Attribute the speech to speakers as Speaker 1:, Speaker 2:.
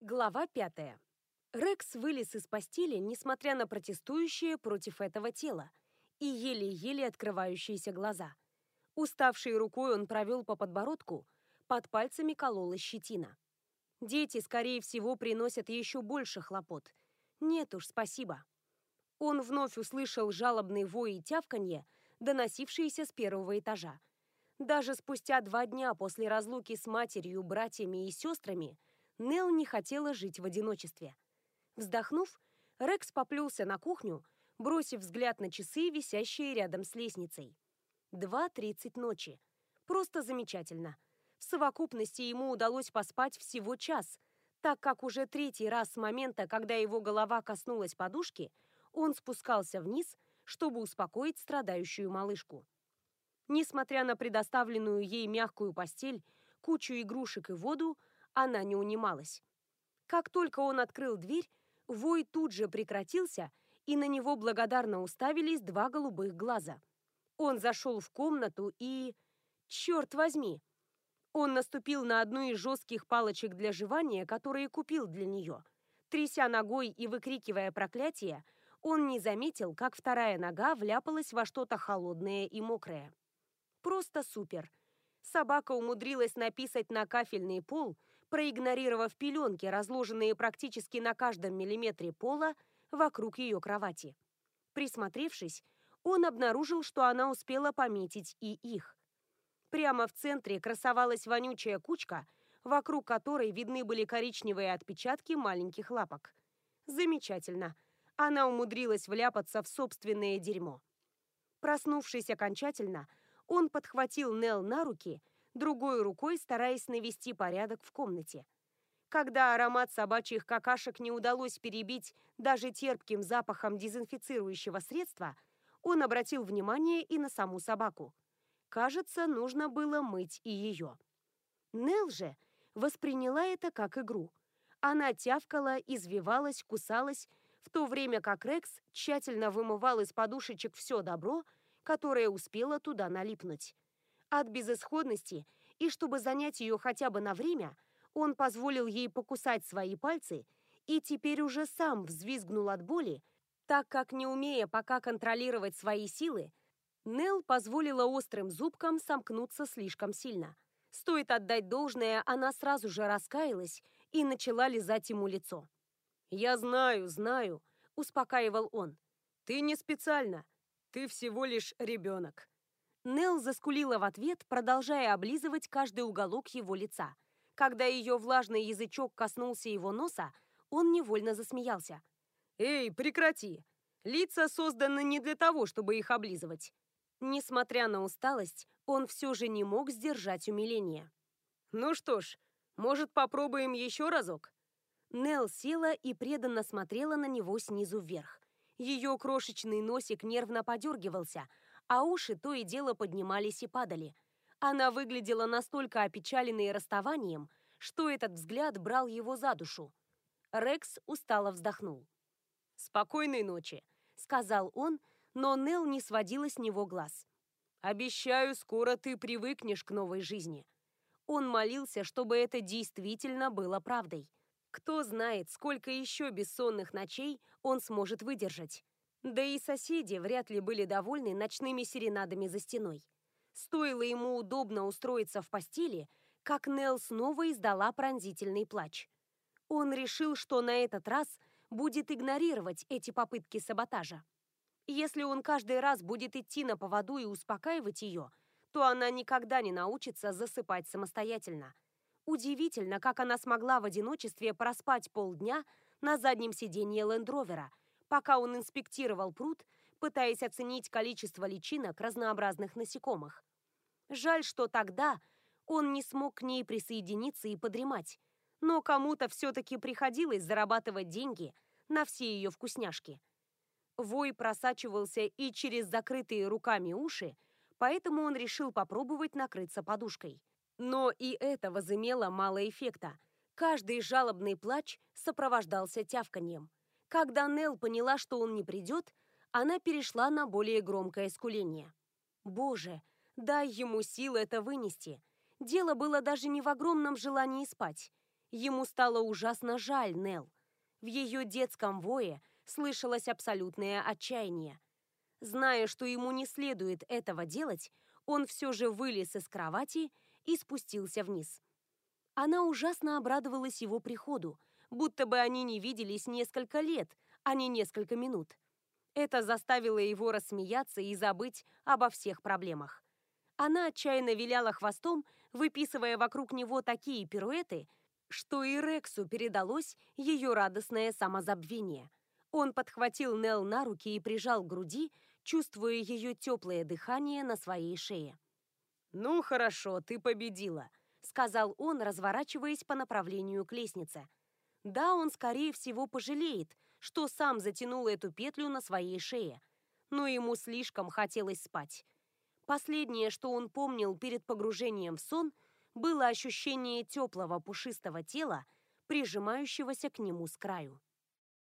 Speaker 1: Глава 5. Рекс вылез из постели, несмотря на протестующие против этого тела, и еле-еле открывающиеся глаза. Уставшей рукой он провел по подбородку, под пальцами колола щетина. Дети, скорее всего, приносят еще больше хлопот. Нет уж, спасибо. Он вновь услышал жалобный вой и тявканье, доносившиеся с первого этажа. Даже спустя 2 дня после разлуки с матерью, братьями и сестрами Нелл не хотела жить в одиночестве. Вздохнув, Рекс поплелся на кухню, бросив взгляд на часы, висящие рядом с лестницей. 2:30 ночи. Просто замечательно. В совокупности ему удалось поспать всего час, так как уже 3-й раз с момента, когда его голова коснулась подушки, он спускался вниз, чтобы успокоить страдающую малышку. Несмотря на предоставленную ей мягкую постель, кучу игрушек и воду, она не унималась. Как только он открыл дверь, вой тут же прекратился, и на него благодарно уставились 2 голубых глаза. Он зашел в комнату и... Черт возьми! Он наступил на одну из жестких палочек для жевания, которые купил для нее. Тряся ногой и выкрикивая проклятие, он не заметил, как вторая нога вляпалась во что-то холодное и мокрое. Просто супер! Собака умудрилась написать на кафельный пол, проигнорировав пеленки, разложенные практически на каждом миллиметре пола вокруг ее кровати. Присмотревшись, он обнаружил, что она успела пометить и их. Прямо в центре красовалась вонючая кучка, вокруг которой видны были коричневые отпечатки маленьких лапок. Замечательно. Она умудрилась вляпаться в собственное дерьмо. Проснувшись окончательно, он подхватил Нелл на руки, другой рукой стараясь навести порядок в комнате. Когда аромат собачьих какашек не удалось перебить даже терпким запахом дезинфицирующего средства, он обратил внимание и на саму собаку. Кажется, нужно было мыть и ее. Нелл же восприняла это как игру. Она тявкала, извивалась, кусалась, в то время как Рекс тщательно вымывал из подушечек все добро, которое успело туда налипнуть. От безысходности, и чтобы занять ее хотя бы на время, он позволил ей покусать свои пальцы и теперь уже сам взвизгнул от боли, так как, не умея пока контролировать свои силы, Нелл позволила острым зубкам сомкнуться слишком сильно. Стоит отдать должное, она сразу же раскаялась и начала лизать ему лицо. «Я знаю, знаю», — успокаивал он. «Ты не специально. Ты всего лишь ребенок». Нелл заскулила в ответ, продолжая облизывать каждый уголок его лица. Когда ее влажный язычок коснулся его носа, он невольно засмеялся. «Эй, прекрати! Лица созданы не для того, чтобы их облизывать». Несмотря на усталость, он все же не мог сдержать умиление. «Ну что ж, может, попробуем еще разок?» Нелл села и преданно смотрела на него снизу вверх. Ее крошечный носик нервно подергивался, а уши то и дело поднимались и падали. Она выглядела настолько опечаленной расставанием, что этот взгляд брал его за душу. Рекс устало вздохнул. «Спокойной ночи», — сказал он, но Нелл не сводила с него глаз. «Обещаю, скоро ты привыкнешь к новой жизни». Он молился, чтобы это действительно было правдой. Кто знает, сколько еще бессонных ночей он сможет выдержать. Да и соседи вряд ли были довольны ночными серенадами за стеной. Стоило ему удобно устроиться в постели, как Нелл снова издала пронзительный плач. Он решил, что на этот раз будет игнорировать эти попытки саботажа. Если он каждый раз будет идти на поводу и успокаивать ее, то она никогда не научится засыпать самостоятельно. Удивительно, как она смогла в одиночестве проспать полдня на заднем сиденье лендровера, пока он инспектировал пруд, пытаясь оценить количество личинок разнообразных насекомых. Жаль, что тогда он не смог к ней присоединиться и подремать, но кому-то все-таки приходилось зарабатывать деньги на все ее вкусняшки. Вой просачивался и через закрытые руками уши, поэтому он решил попробовать накрыться подушкой. Но и это возымело мало эффекта. Каждый жалобный плач сопровождался тявканьем. Когда Нелл поняла, что он не придет, она перешла на более громкое скуление. Боже, дай ему сил это вынести. Дело было даже не в огромном желании спать. Ему стало ужасно жаль Нелл. В ее детском вое слышалось абсолютное отчаяние. Зная, что ему не следует этого делать, он все же вылез из кровати и спустился вниз. Она ужасно обрадовалась его приходу, будто бы они не виделись несколько лет, а не несколько минут. Это заставило его рассмеяться и забыть обо всех проблемах. Она отчаянно виляла хвостом, выписывая вокруг него такие пируэты, что и Рексу передалось ее радостное самозабвение. Он подхватил Нелл на руки и прижал к груди, чувствуя ее теплое дыхание на своей шее. «Ну хорошо, ты победила», — сказал он, разворачиваясь по направлению к лестнице. Да, он, скорее всего, пожалеет, что сам затянул эту петлю на своей шее, но ему слишком хотелось спать. Последнее, что он помнил перед погружением в сон, было ощущение теплого пушистого тела, прижимающегося к нему с краю.